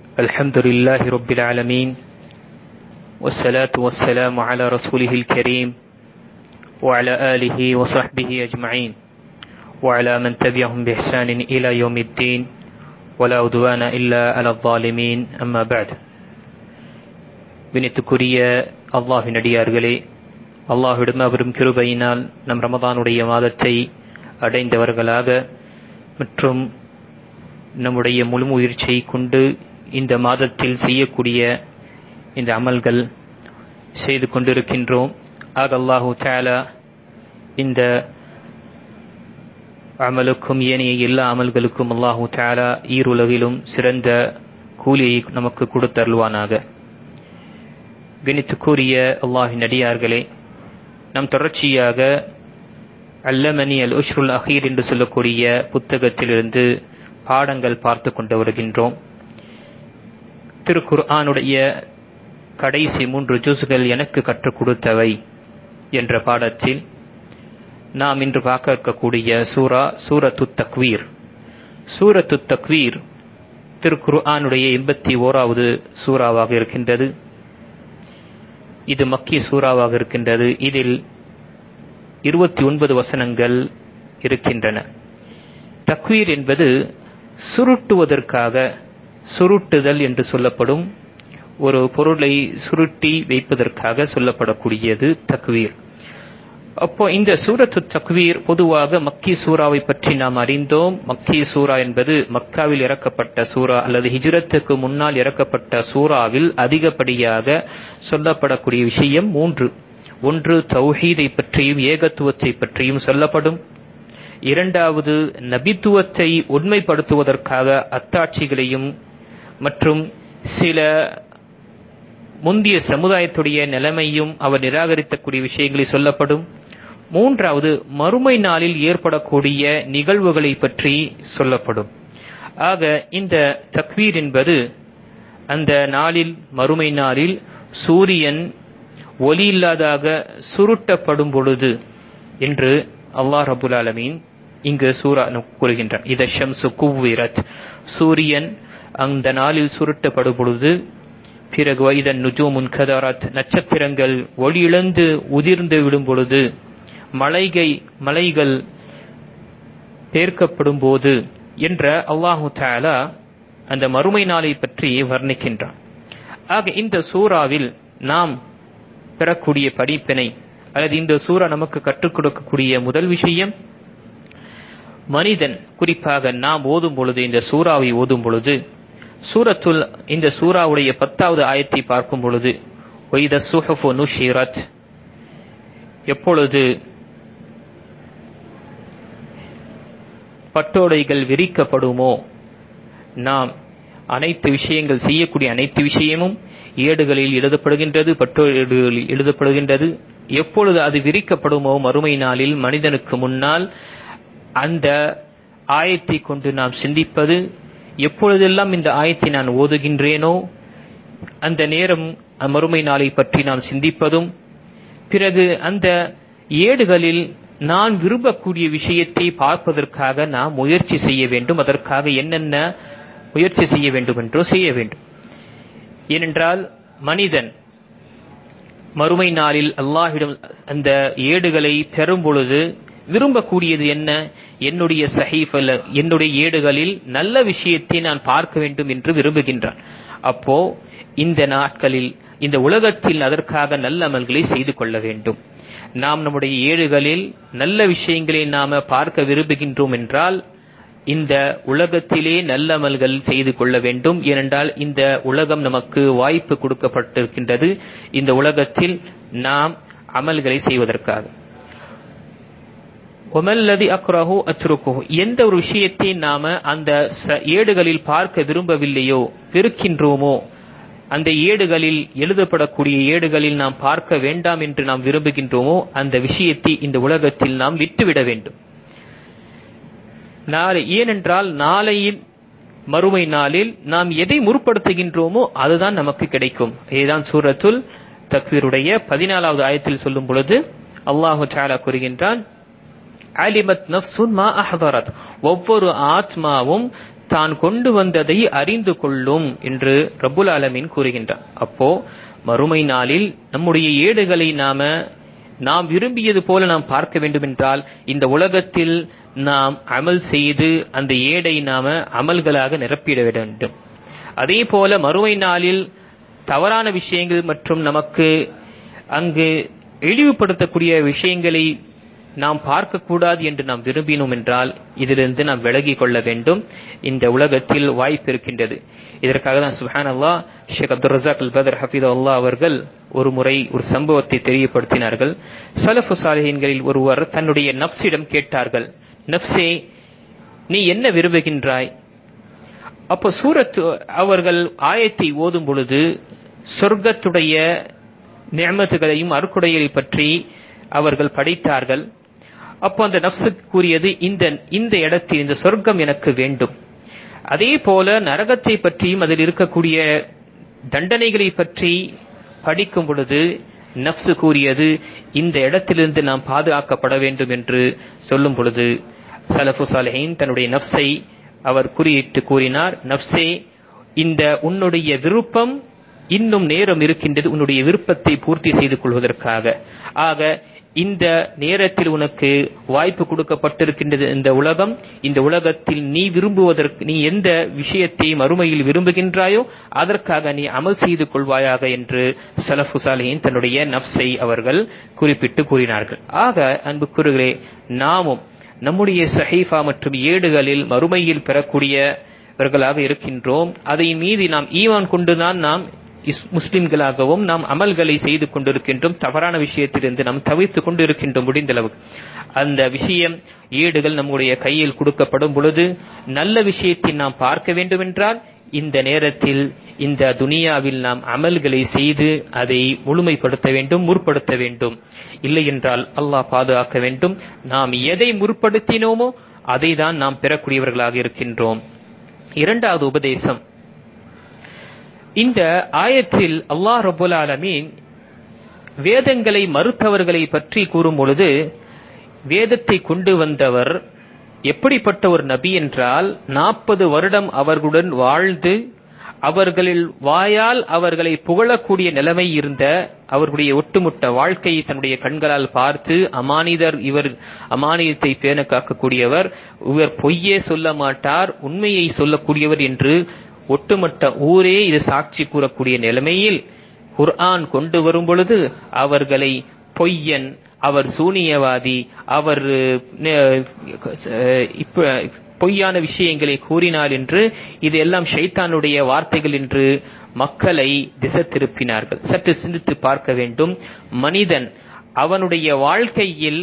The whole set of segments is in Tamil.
الحمد لله رب العالمين والصلاة والسلام على رسوله الكريم وعلى آله وصحبه أجمعين وعلى من تبعهم بإحسان إلى يوم الدين ولا عدوان إلا على الظالمين أما بعد. வினித்துக்குரிய அல்லாஹ்வின் அடியார்களே, அல்லாஹ்விடம் அவரும் கிருபையினால் நம் ரமதானுடைய மாதத்தை அடைந்தவர்களாக மற்றும் நம்முடைய முழு முயற்சியை கொண்டு இந்த மாதத்தில் செய்யக்கூடிய இந்த அமல்கள் செய்து கொண்டிருக்கின்றோம். ஆக அல்லாஹு தஆலா இந்த அமலுக்கும் ஏனைய எல்லா அமல்களுக்கும் அல்லாஹு தஆலா ஈருலகிலும் சிறந்த கூலியை நமக்கு கொடுத்தருள்வானாக. கணித்துக்குரிய அல்லாஹ்வின் அடியார்களே, நாம் தொடர்ச்சியாக அல்லமனி அல் உஷ்ருல் அஹீர் என்று சொல்லக்கூடிய புத்தகத்திலிருந்து பாடங்கள் பார்த்து கொண்டு வருகின்றோம். திருக்குர்ஆனுடைய கடைசி 3 ஜுஸ்கள் எனக்கு கற்றுக் கொடுத்தவை என்ற பாடத்தில் நாம் இன்று பார்க்க இருக்கக்கூடிய சூரத்துத் தக்வீர். சூரத்துத் தக்வீர் திருக்குர்ஆனுடைய 81வது சூறாவாக இருக்கின்றது. இது மக்கி சூறாவாக இருக்கின்றது. இதில் 29 வசனங்கள் இருக்கின்றன. தக்வீர் என்பது சுருட்டுவதற்காக, சுருட்டுதல் என்று சொல்லப்படும் ஒரு பொருளை சுருட்டி வைப்பதற்காக சொல்லப்படக்கூடியது தக்வீர். அப்போ இந்த சூரத்து தக்வீர் பொதுவாக மக்கி சூறாவை பற்றி நாம் அறிந்தோம். மக்கி சூரா என்பது மக்காவில் இறக்கப்பட்ட சூரா அல்லது ஹிஜ்ரத்துக்கு முன்னால் இறக்கப்பட்ட சூறாவில் அதிகப்படியாக சொல்லப்படக்கூடிய விஷயம் 3. ஒன்று, தௌஹீதை பற்றியும் ஏகத்துவத்தை பற்றியும் சொல்லப்படும். இரண்டாவது, நபித்துவத்தை உண்மைப்படுத்துவதற்காக அத்தாட்சிகளையும் மற்றும் சில முந்திய சமுதாயத்துடைய நிலைமையும் அவர் நிராகரிக்கக்கூடிய விஷயங்களை சொல்லப்படும். மூன்றாவது, மறுமை நாளில் ஏற்படக்கூடிய நிகழ்வுகளை பற்றி சொல்லப்படும். ஆக இந்த தக்வீர் என்பது அந்த நாளில், மறுமை நாளில் சூரியன் ஒளி இல்லாதாக சுருட்டப்படும் பொழுது என்று அல்லாஹ் ரப்புல் ஆலமீன் இங்கு சூரா கூறுகின்றான். இத ஷம்சு குவ்விரத், சூரியன் அந்த நாளில் சுருட்டப்படும் பொழுது, பிறகு வைதன் நுஜூமுன் கதரத், நட்சத்திரங்கள் ஒளி இழந்து உதிர்ந்து விடும் பொழுது, மலைகள் பேர்க்கப்படும் போது என்ற அல்லாஹு தஆலா அந்த மறுமை நாளை பற்றி வர்ணிக்கின்றான். ஆக இந்த சூறாவில் நாம் பெறக்கூடிய படிப்பினை அல்லது இந்த சூரா நமக்கு கற்றுக் கொடுக்கக்கூடிய முதல் விஷயம், மனிதன் குறிப்பாக நாம் ஓதும் பொழுது, இந்த சூறாவை ஓதும் பொழுது, இந்த சூறாவுடைய 10வது ஆயத்தை பார்க்கும் பொழுது, வைத சுஹஃபு நுஷிரத், எப்பொழுது பட்டோடைகள் விரிக்கப்படுமோ, நாம் அனைத்து விஷயங்கள் செய்யக்கூடிய அனைத்து விஷயமும் ஏடுகளில் எழுதப்படுகின்றது, பட்டோடுகளில் எழுதப்படுகின்றது. எப்பொழுது அது விரிக்கப்படுமோ மறுமை நாளில் மனிதனுக்கு முன்னால், அந்த ஆயத்தை கொண்டு நாம் சிந்திப்பது, எப்பொழுதெல்லாம் இந்த ஆயத்தை நான் ஓதுகின்றேனோ அந்த நேரம் மறுமை நாளை பற்றி நாம் சிந்திப்பதும், பிறகு அந்த ஏடுகளில் நான் விரும்பக்கூடிய விஷயத்தை பார்ப்பதற்காக நாம் முயற்சி செய்ய வேண்டும். அதற்காக என்னென்ன முயற்சி செய்ய வேண்டும் என்றோ செய்ய வேண்டும். ஏனென்றால் மனிதன் மறுமை நாளில் அல்லாஹ்விடம் அந்த ஏடுகளை பெறும் பொழுது விரும்பக்கூடியது என்ன? என்னுடைய சஹீஃபல், என்னுடைய ஏடுகளில் நல்ல விஷயத்தை நான் பார்க்க வேண்டும் என்று விரும்புகின்றான். அப்போ இந்த நாட்களில், இந்த உலகத்தில் அதற்காக நல்ல அமல்களை செய்து கொள்ள வேண்டும். நாம் நம்முடைய ஏடுகளில் நல்ல விஷயங்களை நாம பார்க்க விரும்புகின்றோம் என்றால் இந்த உலகத்திலே நல்ல அமல்கள் செய்து கொள்ள வேண்டும். ஏனென்றால் இந்த உலகம் நமக்கு வாய்ப்பு கொடுக்கப்பட்டிருக்கின்றது, இந்த உலகத்தில் நாம் அமல்களை செய்வதற்காக. ஒமல்லதி அக்ரஹு அத்ருகுஹு, எந்த ஒரு விஷயத்தை நாம அந்த ஏடுகளில் பார்க்க விரும்பவில்லையோ, வெறுக்கின்றோமோ, அந்த ஏடுகளில் எழுதப்படக்கூடிய ஏடுகளில் நாம் பார்க்க வேண்டாம் என்று நாம் விரும்புகின்றோமோ, அந்த விஷயத்தை இந்த உலகத்தில் நாம் விட்டுவிட வேண்டும். ஏனென்றால் நாளையில், மறுமை நாளில் நாம் எதை முற்படுத்துகின்றோமோ அதுதான் நமக்கு கிடைக்கும். இதுதான் சூரத்துல் தக்வீருடைய 14வது ஆயத்தில் சொல்லும் பொழுது அல்லாஹு தஆலா கூறுகின்றான், அலிமத் நஃப்சுன் மா அஹ்தரத், ஒவ்வொரு ஆத்மாவும் தான் கொண்டு வந்ததை அறிந்து கொள்ளும் என்று ரப்புல் ஆலமீன் கூறுகின்றார். அப்போ மறுமை நாளில் நம்முடைய ஏடுகளை நாம் விரும்பியது போல நாம் பார்க்க வேண்டும் என்றால் இந்த உலகத்தில் நாம் அமல் செய்து அந்த ஏடை அமல்களாக நிரப்பிட வேண்டும். அதே போல மறுமை நாளில் தவறான விஷயங்கள் மற்றும் நமக்கு அங்கு இழிவுபடுத்தக்கூடிய விஷயங்களை நாம் பார்க்கக்கூடாது என்று நாம் விரும்பினோம் என்றால் இதிலிருந்து நாம் விலகிக் கொள்ள வேண்டும். இந்த உலகத்தில் வாய்ப்பு இருக்கின்றது. இதற்காக தான் சுப்ஹானல்லாஹ் ஷேக் அப்துல் ரஸாக் அல் பத்ர் ஹஃபிதஹுல்லாஹ் அவர்கள் ஒரு முறை ஒரு சம்பவத்தை தெரியப்படுத்தினார்கள். ஸலஃபு ஸாலிஹீன்களில் ஒருவர் தன்னுடைய நஃப்ஸிடம் கேட்டார்கள், நஃப்ஸே, நீ என்ன விரும்புகின்றாய்? அப்போ சூரத் அவர்கள் ஆயத்தை ஓதும் பொழுது சொர்க்கத்துடைய நிஅமத்துகளையும் அருக்குடையை பற்றி அவர்கள் படித்தார்கள். அப்போ அந்த நஃப்ஸ் கூறியது, இந்த இடத்தில் இந்த சொர்க்கம் எனக்கு வேண்டும். அதே போல நரகத்தை பற்றியும் அதில் இருக்கக்கூடிய தண்டனைகளை பற்றி படிக்கும் பொழுது நஃப்ஸ் கூறியது, இந்த இடத்திலிருந்து நாம் பாதுகாக்கப்பட வேண்டும் என்று சொல்லும் பொழுது ஸலஃபு ஸாலிஹீன் தன்னுடைய நஃப்ஸை அவர் குறியிட்டு கூறினார், நஃப்ஸே, இந்த உன்னுடைய விருப்பம் இன்னும் நேரம் இருக்கின்றது உன்னுடைய விருப்பத்தை பூர்த்தி செய்து கொள்வதற்காக. ஆக இந்த நேரத்தில் உனக்கு வாய்ப்பு கொடுக்கப்பட்டிருக்கின்றது. இந்த உலகத்தில் நீ விரும்புவதற்கு, நீ எந்த விஷயத்தை மறுமையில் விரும்புகின்றாயோ அதற்காக நீ அமல் செய்து கொள்வாயாக என்று ஸலஃபு ஸாலிஹீன் தன்னுடைய நஃப்ஸை அவர்கள் குறிப்பிட்டு கூறினார்கள். ஆக அன்புக்குரியவர்களே, நாமும் நம்முடைய ஸஹீஃபா மற்றும் ஏடுகளில் மறுமையில் பெறக்கூடியவர்களாக இருக்கின்றோம். அதை மீது நாம் ஈமான் கொண்டுதான் நாம் முஸ்லிம்களாகவும் நாம் அமல்களை செய்து கொண்டிருக்கின்றோம். தவறான விஷயத்திலிருந்து நாம் தவிர்த்து கொண்டு இருக்கின்றோம். முடிந்தளவு அந்த விஷயம் ஏடுகள் நம்முடைய கையில் கொடுக்கப்படும் பொழுது நல்ல விஷயத்தை நாம் பார்க்க வேண்டும் என்றால் இந்த நேரத்தில் இந்த துனியாவில் நாம் அமல்களை செய்து அதை முழுமைப்படுத்த வேண்டும், முற்படுத்த வேண்டும். இல்லை என்றால் அல்லாஹ் பாதுகாக்க வேண்டும். நாம் எதை முற்படுத்தினோமோ அதை தான் நாம் பெறக்கூடியவர்களாக இருக்கின்றோம். இரண்டாவது உபதேசம், இந்த ஆயத்தில் அல்லாஹ் ரப்புல் ஆலமீன் வேதங்களை மறுத்தவர்களை பற்றி கூறும் பொழுது வேதத்தை கொண்டு வந்தவர் எப்படிப்பட்ட ஒரு நபி என்றால் 40 வருடம் அவர்களுடன் வாழ்ந்து அவர்களில் வாயால் அவர்களை புகழக்கூடிய நிலைமை இருந்த அவர்களுடைய ஒட்டுமொத்த வாழ்க்கையை தன்னுடைய கண்களால் பார்த்து அமானிதர், இவர் அமானியத்தை பேண காக்கக்கூடியவர், இவர் பொய்யே சொல்ல மாட்டார், உண்மையை சொல்லக்கூடியவர் என்று ஒட்டுமொத்த ஊரே இது சாட்சி கூறக்கூடிய நிலைமையில் குர்ஆன் கொண்டு வரும் பொழுது அவர்களை பொய்யன், அவர் சூனியவாதி, அவர் பொய்யான விஷயங்களை கூறினார் என்று இதெல்லாம் ஷைத்தானுடைய வார்த்தைகள் என்று மக்களை திசை திருப்பினார்கள். சற்று சிந்தித்து பார்க்க வேண்டும். மனிதன் அவனுடைய வாழ்க்கையில்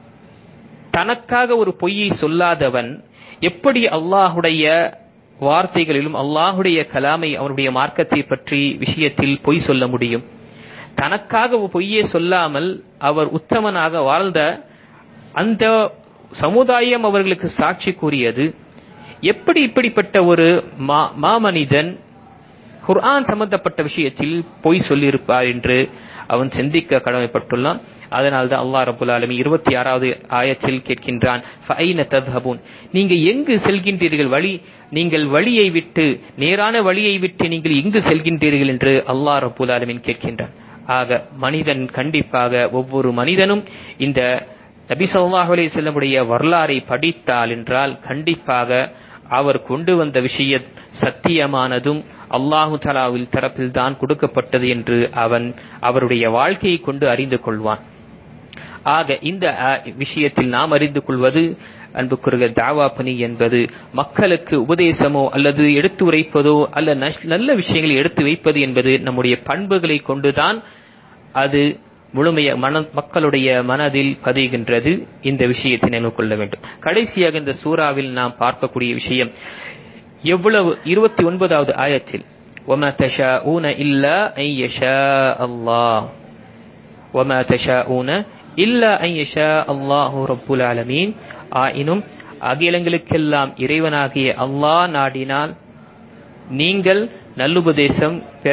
தனக்காக ஒரு பொய்யை சொல்லாதவன் எப்படி அல்லாஹுடைய வார்த்தைகளிலும் அல்லாஹுடைய கலாமை அவனுடைய மார்க்கத்தை பற்றி விஷயத்தில் பொய் சொல்ல முடியும்? தனக்காக பொய்யே சொல்லாமல் அவர் உத்தமனாக வாழ்ந்த அந்த சமுதாயம் அவர்களுக்கு சாட்சி கூறியது. எப்படி இப்படிப்பட்ட ஒரு மாமனிதன் குர்ஆன் சம்பந்தப்பட்ட விஷயத்தில் பொய் சொல்லியிருப்பார் என்று அவன் சிந்திக்க கடமைப்பட்டுள்ளான். அதனால்தான் அல்லாஹ் ரப்புல் ஆலமீன் 26வது ஆயத்தில் கேட்கின்றான், ஃபஐன தத்ஹபூன், நீங்க எங்கு செல்கின்றீர்கள்? நீங்கள் வழியை விட்டு, நேரான வழியை விட்டு நீங்கள் எங்கு செல்கின்றீர்கள் என்று அல்லாஹ் ரப்புல் ஆலமீன் கேட்கின்றான். ஆக மனிதன் கண்டிப்பாக, ஒவ்வொரு மனிதனும் இந்த நபி ஸல்லல்லாஹு அலைஹி வஸல்லம் வரலாறை படித்தால் என்றால் கண்டிப்பாக அவர் கொண்டு வந்த விஷயம் சத்தியமானதும் அல்லாஹு தஆலாவில் தரப்பில் தான் கொடுக்கப்பட்டது என்று அவன் அவருடைய வாழ்க்கையை கொண்டு அறிந்து கொள்வான். ஆக இந்த விஷயத்தில் நாம் அறிந்து கொள்வது, அன்புக்குரிய தாவா பணி என்பது மக்களுக்கு உபதேசமோ அல்லது எடுத்து உரைப்பதோ அல்ல நல்ல விஷயங்களை எடுத்து வைப்பது என்பது நம்முடைய பண்புகளை கொண்டுதான் அது முழுமைய மக்களுடைய மனதில் பதிகின்றது. இந்த விஷயத்தை நினைவு கொள்ள வேண்டும். கடைசியாக இந்த சூறாவில் நாம் பார்க்கக்கூடிய விஷயம் எவ்வளவு 29வது ஆயத்தில் وَمَا تَشَاءُونَ إِلَّا أَن يَشَاءَ اللَّهُ وَمَا تَشَاءُونَ إِلَّا أَن يَشَاءَ اللَّهُ رَبُّ الْعَالَمِينَ, ஆயினும் அகிலங்களுக்கெல்லாம் இறைவனாகிய அல்லாஹ் நாடினால் நீங்கள் நல்லுபதேசம் பெற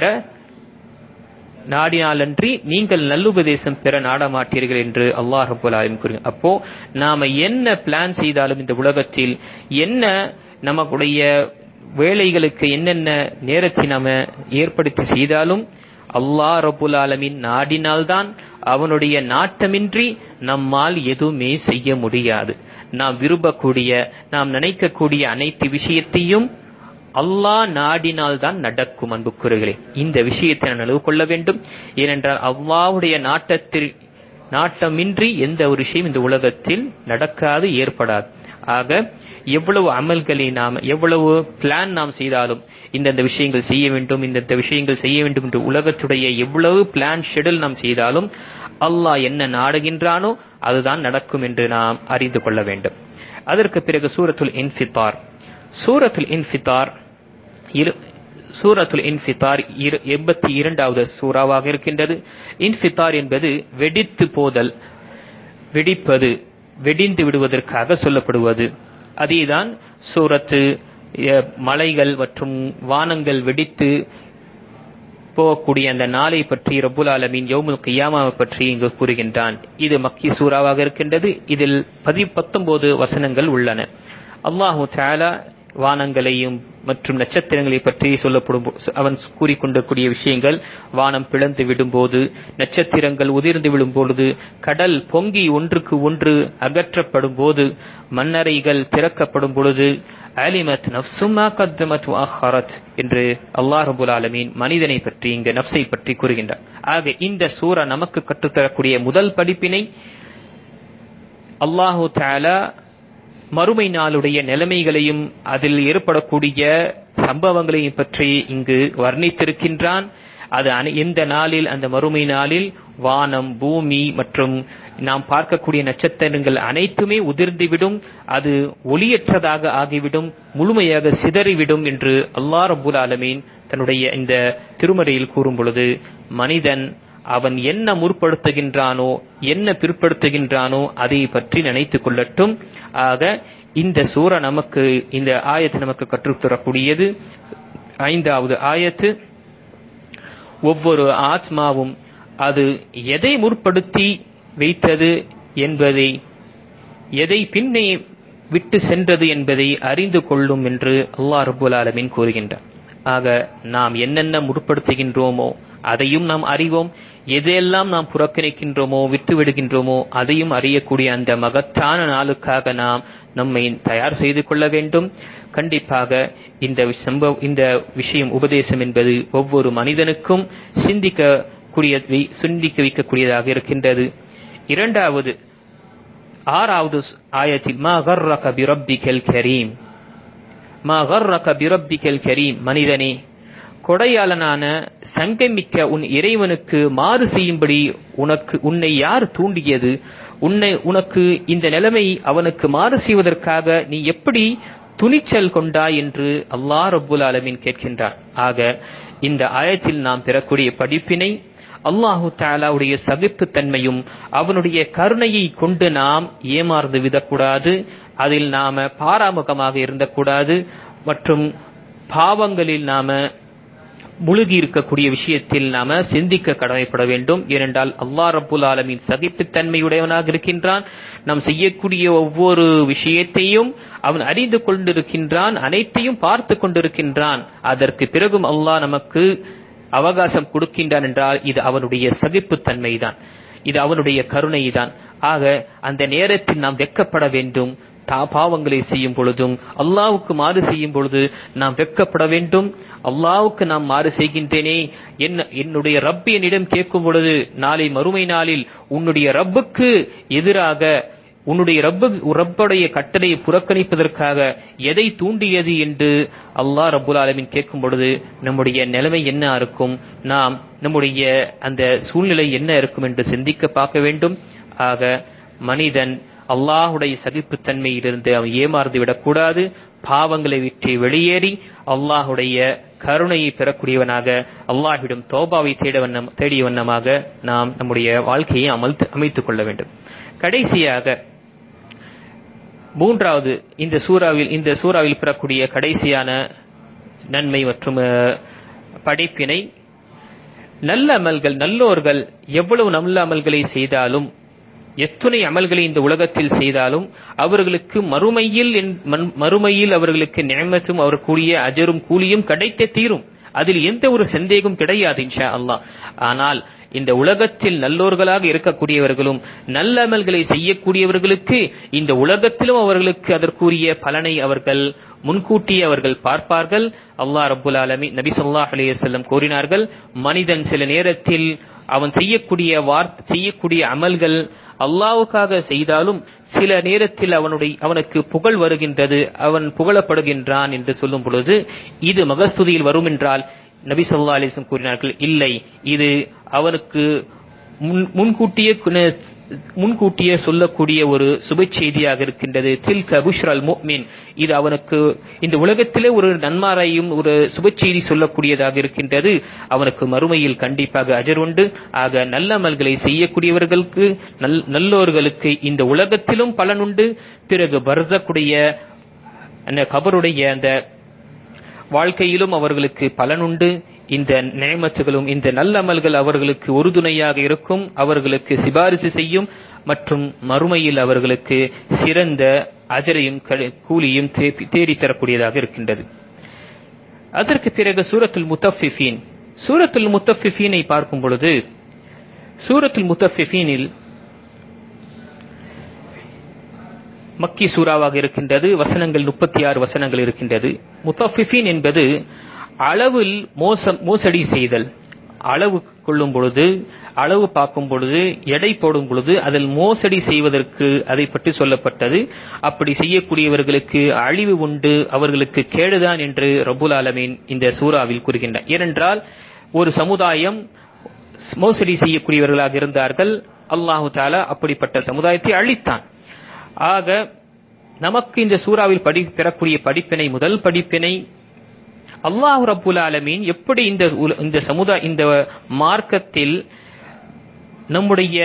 நாடினாலன்றி நீங்கள் நல்லுபதேசம் பெற நாடமாட்டீர்கள் என்று அல்லாஹ் ரப்பல் ஆலமீன் கூறுகிறார். அப்போ நாம என்ன பிளான் செய்தாலும் இந்த உலகத்தில், என்ன நமக்குடைய வேலைகளுக்கு என்னென்ன நேரத்தை நாம ஏற்படுத்தி செய்தாலும் அல்லாஹ் ரப்புல் ஆலமீன் நாடினால்தான், அவனுடைய நாட்டமின்றி நம்மால் எதுவுமே செய்ய முடியாது. நாம் விரும்பக்கூடிய, நாம் நினைக்கக்கூடிய அனைத்து விஷயத்தையும் அல்லாஹ் நாடினால்தான் நடக்கும். அன்புக்குரியவர்களே, இந்த விஷயத்தை நான் நினைவு கொள்ள வேண்டும். ஏனென்றால் அல்லாஹ்வுடைய நாட்டமின்றி எந்த ஒரு விஷயம் இந்த உலகத்தில் நடக்காது, ஏற்படாது. ஆக எவ்வளவு அமல்களை நாம், எவ்வளவு பிளான் நாம் செய்தாலும், இந்த விஷயங்கள் செய்ய வேண்டும், இந்த விஷயங்கள் செய்ய வேண்டும் என்று உலகத்துடைய எவ்வளவு பிளான் ஷெட்யூல் நாம் செய்தாலும் அல்லாஹ் என்ன நாடுகின்றானோ அதுதான் நடக்கும் என்று நாம் அறிந்து கொள்ள வேண்டும். அதற்கு பிறகு சூரத்துல் இன்ஃபித்தார். சூரத்துல் இன்ஃபித்தார் 82வது சூறாவாக இருக்கின்றது. இன்ஃபித்தார் என்பது வெடித்து போதல், வெடிப்பது, வெடிந்து விடுவதற்காக சொல்லப்படுவது. அதேதான் சூரத்து மலைகள் மற்றும் வானங்கள் வெடித்து போகக்கூடிய அந்த நாளை பற்றி ரப்புல் ஆலமீன் யௌமுல் கியாமாவை பற்றி இங்கு கூறுகின்றான். இது மக்கி சூறாவாக இருக்கின்றது. இதில் 19 வசனங்கள் உள்ளன. அல்லாஹு தஆலா வானங்களையும் மற்றும் நட்சத்திரங்களை பற்றி சொல்லப்படும் அவன் கூறிக்கொண்டிருக்கூடிய விஷயங்கள், வானம் பிளந்து விடும்போது, நட்சத்திரங்கள் உதிர்ந்து விடும் பொழுது, கடல் பொங்கி ஒன்றுக்கு ஒன்று அகற்றப்படும் போது, மண்ணறைகள் திறக்கப்படும் பொழுது, அலிமத் நஃப்சும் மா கத்தமத் வ அஹ்ஹரத் என்று அல்லாஹ் ரப்பல் ஆலமீன் மனிதனை பற்றி, இங்கு நஃப்ஸை பற்றி கூறுகின்றார். ஆக இந்த சூரா நமக்கு கற்றுத்தரக்கூடிய முதல் படிப்பினை, அல்லாஹு தஆலா மறுமை நாளுடைய நிலைமைகளையும் அதில் ஏற்படக்கூடிய சம்பவங்களையும் பற்றி இங்கு வர்ணித்திருக்கின்றான். அது எந்த நாளில், அந்த மறுமை நாளில் வானம், பூமி மற்றும் நாம் பார்க்கக்கூடிய நட்சத்திரங்கள் அனைத்துமே உதிர்ந்துவிடும், அது ஒளியற்றதாக ஆகிவிடும், முழுமையாக சிதறிவிடும் என்று அல்லாஹ் ரப்புல் ஆலமீன் தன்னுடைய இந்த திருமறையில் கூறும் பொழுது, மனிதன் அவன் என்ன முற்படுத்துகின்றானோ, என்ன பிற்படுத்துகின்றானோ அதை பற்றி நினைத்துக் கொள்ளட்டும். ஆக இந்த சூரா நமக்கு, இந்த ஆயத்து நமக்கு கற்றுத்தரக்கூடியது 5வது ஆயத்து, ஒவ்வொரு ஆத்மாவும் அது எதை முற்படுத்தி வைத்தது என்பதை, எதை பின்னே விட்டு சென்றது என்பதை அறிந்து கொள்ளும் என்று அல்லாஹ் ரப்புல் ஆலமீன் கூறுகின்றார். ஆக நாம் என்னென்ன முற்படுத்துகின்றோமோ அதையும் நாம் அறிவோம், எதையெல்லாம் நாம் புறக்கணிக்கின்றோமோ, விட்டு விடுகின்றோமோ அதையும் அறியக்கூடிய அந்த மகத்தான நாளுக்காக நாம் நம்மை தயார் செய்து கொள்ள வேண்டும். கண்டிப்பாக இந்த விஷயம், உபதேசம் என்பது ஒவ்வொரு மனிதனுக்கும் சிந்திக்க வைக்கக்கூடியதாக இருக்கின்றது. 6வது ஆயத்தில் மா கர்ரக பிரப்பிகல் கரீம், மா கர்ரக பிரப்பிகல் கரீம், மனிதனே, கொடையாளனான சங்கமிக்க உன் இறைவனுக்கு மாறு செய்யும்படி உன்னை யார் தூண்டியது? உனக்கு இந்த நிலைமை, அவனுக்கு மாறு செய்வதற்காக நீ எப்படி துணிச்சல் கொண்டாய் என்று அல்லாஹ் ரப்புல் ஆலமீன் கேட்கின்றான். ஆக இந்த ஆயத்தில் நாம் பெறக்கூடிய படிப்பினை, அல்லாஹு தஆலாவுடைய சகிப்புத்தன்மையும் அவனுடைய கருணையை கொண்டு நாம் ஏமாந்து விடக்கூடாது, அதில் நாம பாராமுகமாக இருந்தக்கூடாது, மற்றும் பாவங்களில் நாம முழுகி இருக்கக்கூடிய விஷயத்தில் நாம சிந்திக்க கடமைப்பட வேண்டும். ஏனென்றால் அல்லாஹ் ரப்புல் ஆலமீன் சகிப்புத்தன்மையுடையவனாக இருக்கின்றான். நாம் செய்யக்கூடிய ஒவ்வொரு விஷயத்தையும் அவன் அறிந்து கொண்டிருக்கின்றான், அனைத்தையும் பார்த்து கொண்டிருக்கின்றான். அதற்கு பிறகும் அல்லாஹ் நமக்கு அவகாசம் கொடுக்கின்றான் என்றால் இது அவனுடைய சகிப்புத்தன்மை தான், இது அவனுடைய கருணை தான். ஆக அந்த நேரத்தில் நாம் வெட்கப்பட வேண்டும். பாவங்களை செய்யும் பொழுதும், அல்லாஹ்வுக்கு மாறு செய்யும் பொழுது நாம் வெட்கப்பட வேண்டும். அல்லாஹ்வுக்கு நாம் மாறு செய்கின்றேனே, என்னுடைய ரப் என்னிடம் கேட்கும் பொழுது, நாளை மறுமை நாளில் உன்னுடைய ரப்புக்கு எதிராக, உன்னுடைய ரப்புடைய கட்டளையை புறக்கணிப்பதற்காக எதை தூண்டியது என்று அல்லாஹ் ரப்புல் ஆலமீன் கேட்கும் பொழுது நம்முடைய நிலைமை என்ன இருக்கும், நாம் நம்முடைய அந்த சூழ்நிலை என்ன இருக்கும் என்று சிந்திக்க பார்க்க வேண்டும். ஆக மனிதன் அல்லாஹுடைய சகிப்புத்தன்மையிலிருந்து அவன் ஏமாந்து விடக்கூடாது. பாவங்களை விட்டு வெளியேறி அல்லாஹுடைய கருணையை பெறக்கூடியவனாக, அல்லாஹ்விடம் தௌபாவை தேடிய வண்ணமாக நாம் நம்முடைய வாழ்க்கையை அமைத்துக் கொள்ள வேண்டும். கடைசியாக 3வது இந்த சூறாவில் பெறக்கூடிய கடைசியான நன்மை மற்றும் படிப்பினை, நல்ல அமல்கள், நல்லோர்கள் எவ்வளவு நல்ல அமல்களை செய்தாலும் எத்துணை அமல்களை இந்த உலகத்தில் செய்தாலும் அவர்களுக்கு மறுமையில் அவர்களுக்கு நிஅமத்தும் அவருக்குரிய அஜரும் கூலியும் கிடைக்க தீரும். அதில் எந்த ஒரு சந்தேகம் கிடையாது இன்ஷா அல்லாஹ். ஆனால் இந்த உலகத்தில் நல்லோர்களாக இருக்கக்கூடியவர்களும் நல்ல அமல்களை செய்யக்கூடியவர்களுக்கு இந்த உலகத்திலும் அவர்களுக்கு அதற்குரிய பலனை அவர்கள் முன்கூட்டியே அவர்கள் பார்ப்பார்கள். அல்லாஹ் ரப்புல் ஆலமீன் நபி ஸல்லல்லாஹு அலைஹி வஸல்லம் கூறினார்கள், மனிதன் சில நேரத்தில் அவன் செய்யக்கூடிய அமல்கள் அல்லாஹ்வுக்காக செய்தாலும் சில நேரத்தில் அவனுக்கு புகழ் வருகின்றது, அவன் புகழப்படுகின்றான் என்று சொல்லும் பொழுது இது மகஸ்துதியில் வரும் என்றால் நபி ஸல்லல்லாஹு அலைஹி வஸல்லம் கூறினார்கள், இல்லை, இது அவனுக்கு முன்கூட்டியே சொல்லக்கூடிய ஒரு சுப செய்தியாக இருக்கின்றது. தில்க புஷ்ரல் முஃமின், இது அவனுக்கு இந்த உலகத்திலே ஒரு நன்மாரையும் ஒரு சுப செய்தி சொல்லக்கூடியதாக இருக்கின்றது. அவனுக்கு மறுமையில் கண்டிப்பாக அஜர் உண்டு. ஆக நல்ல அமல்களை செய்யக்கூடியவர்களுக்கு நல்லோர்களுக்கு இந்த உலகத்திலும் பலனுண்டு. பிறகு பர்ஸக்குடைய அந்த கபருடைய அந்த வாழ்க்கையிலும் அவர்களுக்கு பலனுண்டு. இந்த நிஅமத்துகளும் இந்த நல்ல அமல்கள் அவர்களுக்கு உறுதுணையாக இருக்கும், அவர்களுக்கு சிபாரிசு செய்யும் மற்றும் மறுமையில் அவர்களுக்கு சிறந்த அஜரையும் கூலியும் தேடித்தரக்கூடியதாக இருக்கின்றது. அதற்கு பிறகு சூரத்துல் முத்தஃபிஃபீனை பார்க்கும் பொழுது சூரத்துல் முத்தஃபிஃபீனில் மக்கி சூறாவாக இருக்கின்றது. வசனங்கள் 36 வசனங்கள் இருக்கின்றது. முத்தஃபிஃபீன் என்பது அளவில் மோசடி செய்தல். அளவு கொள்ளும் பொழுது, அளவு பார்க்கும் பொழுது, எடை போடும் பொழுது அதில் மோசடி செய்வதற்கு அதை பற்றி சொல்லப்பட்டது. அப்படி செய்யக்கூடியவர்களுக்கு அழிவு உண்டு, அவர்களுக்கு கேடுதான் என்று ரப்புல் ஆலமீன் இந்த சூறாவில் கூறுகின்றார். ஏனென்றால் ஒரு சமுதாயம் மோசடி செய்யக்கூடியவர்களாக இருந்தார்கள். அல்லாஹு தஆலா அப்படிப்பட்ட சமுதாயத்தை அழித்தான். ஆக நமக்கு இந்த சூறாவில் பெறக்கூடிய படிப்பினை, முதல் படிப்பினை, அல்லாஹ் ரப்புல் ஆலமீன் எப்படி இந்த மார்க்கத்தில் நம்முடைய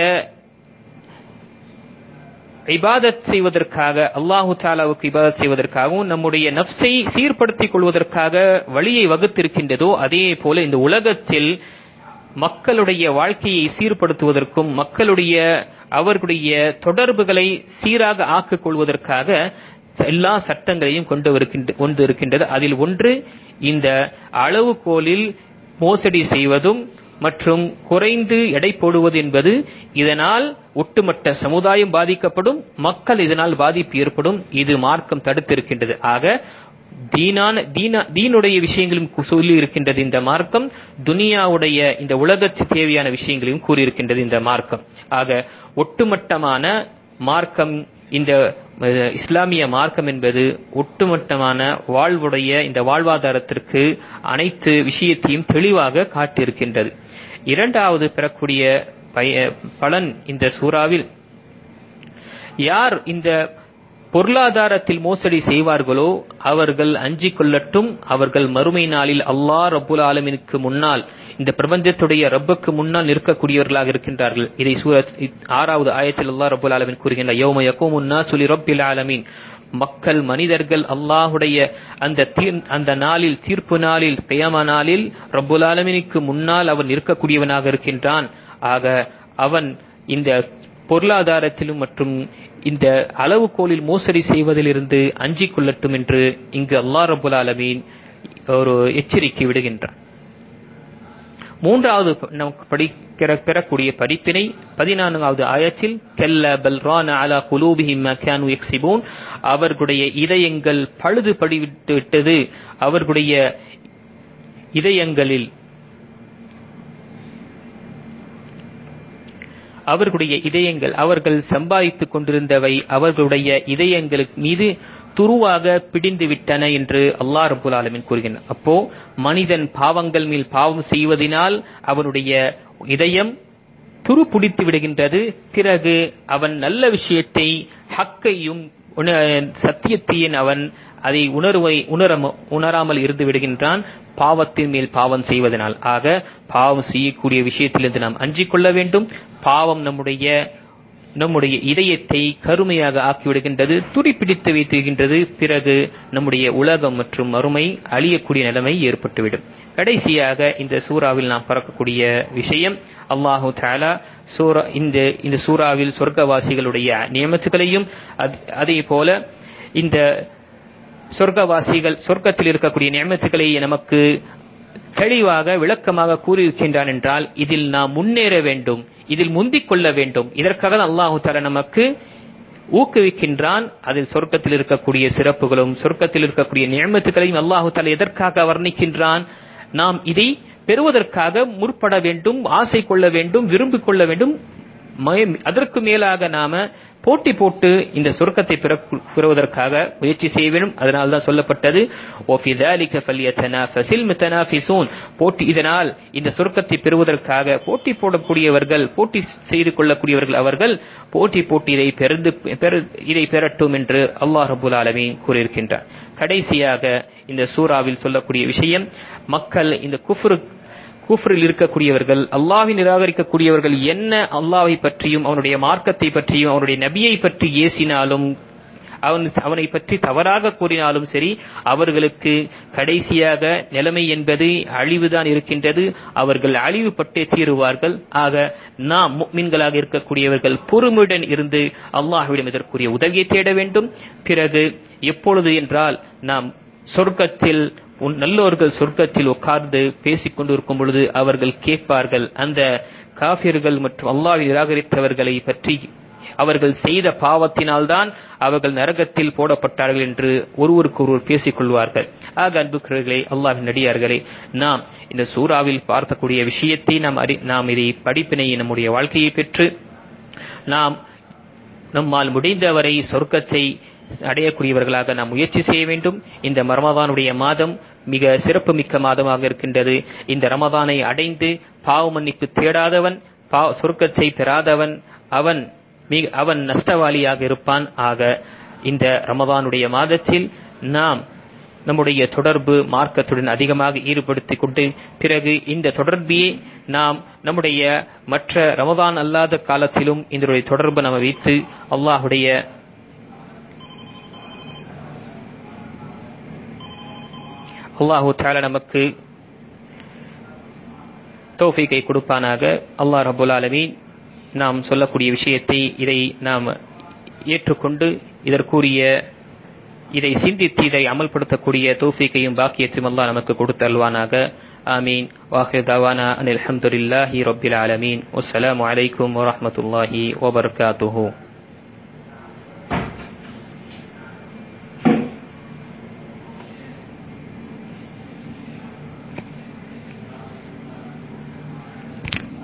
இபாதத் செய்வதற்காக, அல்லாஹு தஆலாவுக்கு இபாதத் செய்வதற்காகவும் நம்முடைய நஃப்ஸை சீர்படுத்திக் கொள்வதற்காக வழியை வகுத்திருக்கின்றதோ அதே போல இந்த உலகத்தில் மக்களுடைய வாழ்க்கையை சீர்படுத்துவதற்கும் அவர்களுடைய தொடர்புகளை சீராக ஆக்கிக் கொள்வதற்காக எல்லா சட்டங்களையும் கொண்டு இருக்கின்றது. அதில் ஒன்று இந்த அளவுகோலில் மோசடி செய்வதும் மற்றும் குறைந்து எடை போடுவது என்பது. இதனால் ஒட்டுமொத்த சமுதாயம் பாதிக்கப்படும், மக்கள் இதனால் பாதிப்பு ஏற்படும். இது மார்க்கம் தடுத்திருக்கின்றது. ஆக தீனுடைய விஷயங்களும் சொல்லி இருக்கின்றது இந்த மார்க்கம், துனியாவுடைய இந்த உலகத்துக்கு தேவையான விஷயங்களையும் கூறியிருக்கின்றது இந்த மார்க்கம். ஆக ஒட்டுமொத்தமான மார்க்கம், இந்த இஸ்லாமிய மார்க்கம் என்பது ஒட்டுமொத்தமான வாழ்வுடைய இந்த வாழ்வாதாரத்திற்கு அனைத்து விஷயத்தையும் தெளிவாக காட்டியிருக்கின்றது. இரண்டாவது பெறக்கூடிய பலன் இந்த சூறாவில், யார் இந்த பொருளாதாரத்தில் மோசடி செய்வார்களோ அவர்கள் அஞ்சிக் கொள்ளட்டும். அவர்கள் மறுமை நாளில் அல்லாஹ் ரப்புல் ஆலமீனுக்கு முன்னால், இந்த பிரபஞ்சத்துடைய ரப்புக்கு முன்னால் நிற்கக்கூடியவர்களாக இருக்கின்றார்கள். இதை சூரத் 6வது ஆயத்தில் அல்லாஹ் ரப்புல் ஆலமீன் கூறுகின்றார், யௌம யகூமுன் நாஸு லிரப்பில் ஆலமீன். மனிதர்கள் அல்லாஹுடைய அந்த நாளில், தீர்ப்பு நாளில், கியாம நாளில் ரப்புல் ஆலமீனுக்கு முன்னால் அவன் நிற்கக்கூடியவனாக இருக்கின்றான். ஆக அவன் இந்த பொருளாதாரத்திலும் மற்றும் இந்த அளவுகோலில் மோசடி செய்வதிலிருந்து அஞ்சிக் கொள்ளட்டும் என்று இங்கு அல்லாஹ் ரப்புல் ஆலமீன் ஒரு எச்சரிக்கை விடுகின்றான். மூன்றாவது நமக்கு பெறக்கூடிய படிப்பினை 14வது ஆயத்தில், கல்ல பல் ரான அலா குலூபிஹிம் மா கானூ யக்ஸிபூன். அவர்களுடைய இதயங்கள் பழுது படிவிட்டு விட்டது. அவர்களுடைய இதயங்கள் அவர்கள் சம்பாதித்துக் கொண்டிருந்தவை அவர்களுடைய இதயங்களுக்கு மீது துருவாக பிடிந்து விட்டன என்று அல்லாஹ் ரப்புல் ஆலமீன் கூறுகின்றார். அப்போ மனிதன் பாவங்கள் மேல் பாவம் செய்வதனால் அவனுடைய இதயம் துரு பிடித்து விடுகின்றது. பிறகு அவன் நல்ல விஷயத்தை, ஹக்கையும் சத்தியத்தையும் அவன் அதை உணராமல் இருந்து விடுகின்றான், பாவத்தின் மேல் பாவம் செய்வதனால். ஆக பாவம் செய்யக்கூடிய விஷயத்திலிருந்து நாம் அஞ்சிக் கொள்ள வேண்டும். பாவம் நம்முடைய இதயத்தை கருமையாக ஆக்கிவிடுகின்றது, துடிப்பிடித்து வைத்துகின்றது. பிறகு நம்முடைய உலகம் மற்றும் மறுமை அழியக்கூடிய நிலைமை ஏற்பட்டுவிடும். கடைசியாக இந்த சூறாவில் நாம் பார்க்கக்கூடிய விஷயம், அல்லாஹு தஆலா இந்த சூறாவில் சொர்க்கவாசிகளுடைய நியமத்துகளையும் அதே போல இந்த சொர்க்கத்தில் இருக்கக்கூடிய நியமத்துகளை நமக்கு தெளிவாக விளக்கமாக கூறியிருக்கின்றான் என்றால் இதில் நாம் முன்னேற வேண்டும், இதில் முந்திக் கொள்ள வேண்டும். இதற்காக அல்லாஹு தஆலா நமக்கு ஊக்குவிக்கின்றான். அதில் சொர்க்கத்தில் இருக்கக்கூடிய சிறப்புகளும் சொர்க்கத்தில் இருக்கக்கூடிய நியமத்துகளையும் அல்லாஹு தஆலா எதற்காக வர்ணிக்கின்றான்? நாம் இதை பெறுவதற்காக முற்பட வேண்டும், ஆசை கொள்ள வேண்டும், விரும்பிக் கொள்ள வேண்டும். அதற்கு மேலாக நாம போட்டி போட்டு இந்த சொர்க்கத்தை பெறுவதற்காக முயற்சி செய்ய வேண்டும். அதனால்தான் சொல்லப்பட்டது போட்டி. இதனால் இந்த சொர்க்கத்தை பெறுவதற்காக போட்டி போடக்கூடியவர்கள், போட்டி செய்து கொள்ளக்கூடியவர்கள் அவர்கள் போட்டி இதை பெறட்டும் என்று அல்லாஹ் ரப்பல் ஆலமீன் கூறியிருக்கின்றார். கடைசியாக இந்த சூறாவில் சொல்லக்கூடிய விஷயம், மக்கள் இந்த குஃப்ரில் இருக்கக்கூடியவர்கள், அல்லாஹ்வை நிராகரிக்கக்கூடியவர்கள் என்ன அல்லாஹ்வை பற்றியும் அவனுடைய மார்க்கத்தை பற்றியும் அவனுடைய நபியை பற்றி ஏசினாலும் அவனை பற்றி தவறாக கூறினாலும் சரி, அவர்களுக்கு கடைசியாக நிலைமை என்பது அழிவுதான் இருக்கின்றது. அவர்கள் அழிவுபட்டே தீருவார்கள். ஆக நாம் முஃமின்களாக இருக்கக்கூடியவர்கள் பொறுமையுடன் இருந்து அல்லாஹ்விடம் இதற்குரிய உதவியை தேட வேண்டும். பிறகு எப்பொழுது என்றால், நாம் சொர்க்கத்தில் நல்லோர்கள் சொர்க்கத்தில் உட்கார்ந்து பேசிக் கொண்டிருக்கும் பொழுது அவர்கள் கேட்பார்கள், அந்த காஃபிர்கள் மற்றும் அல்லாஹ்வை நிராகரித்தவர்களை பற்றி அவர்கள் செய்த பாவத்தினால்தான் அவர்கள் நரகத்தில் போடப்பட்டார்கள் என்று ஒருவருக்கொருவர் பேசிக் கொள்வார்கள். ஆக அன்புக்குரியவர்களே, அல்லாஹ்வின் நடிகார்களே, நாம் இந்த சூறாவில் பார்க்கக்கூடிய விஷயத்தை நாம் இதை படிப்பினை நம்முடைய வாழ்க்கையை பெற்று நம்மால் முடிந்தவரை சொர்க்கத்தை அடையக்கூடியவர்களாக நாம் முயற்சி செய்ய வேண்டும். இந்த ரமதானுடைய மாதம் மிக சிறப்பு மிக்க மாதமாக இருக்கின்றது. இந்த ரமதானை அடைந்து பாவ மன்னிப்பு தேடாதவன், சொர்க்கத்தை பெறாதவன் அவன் நஷ்டவாளியாக இருப்பான். ஆக இந்த ரமதானுடைய மாதத்தில் நாம் நம்முடைய தொடர்பு மார்க்கத்துடன் அதிகமாக ஈடுபடுத்திக் கொண்டு, பிறகு இந்த தொடர்பியை நாம் நம்முடைய மற்ற ரமதான் அல்லாத காலத்திலும் இதனுடைய தொடர்பு நாம் வைத்து அல்லாஹு தஆலா நமக்கு தௌஃபீகை கொடுப்பானாக. அல்லாஹ் ரப்பல் ஆலமீன் நாம் சொல்லக்கூடிய விஷயத்தை இதை நாம் ஏற்றுக்கொண்டு இதை சிந்தித்து இதை அமல்படுத்தக்கூடிய தௌஃபீகையும் பாக்கியத்தையும் அல்லாஹ் நமக்கு கொடுத்தல்வானாக. ஆமீன். வாஹிரு தவானா அனில் ஹம்துலில்லாஹி ரப்பில் ஆலமீன். வஸ்ஸலாமு அலைக்கும் வரஹ்மத்துல்லாஹி வபரகாத்துஹு.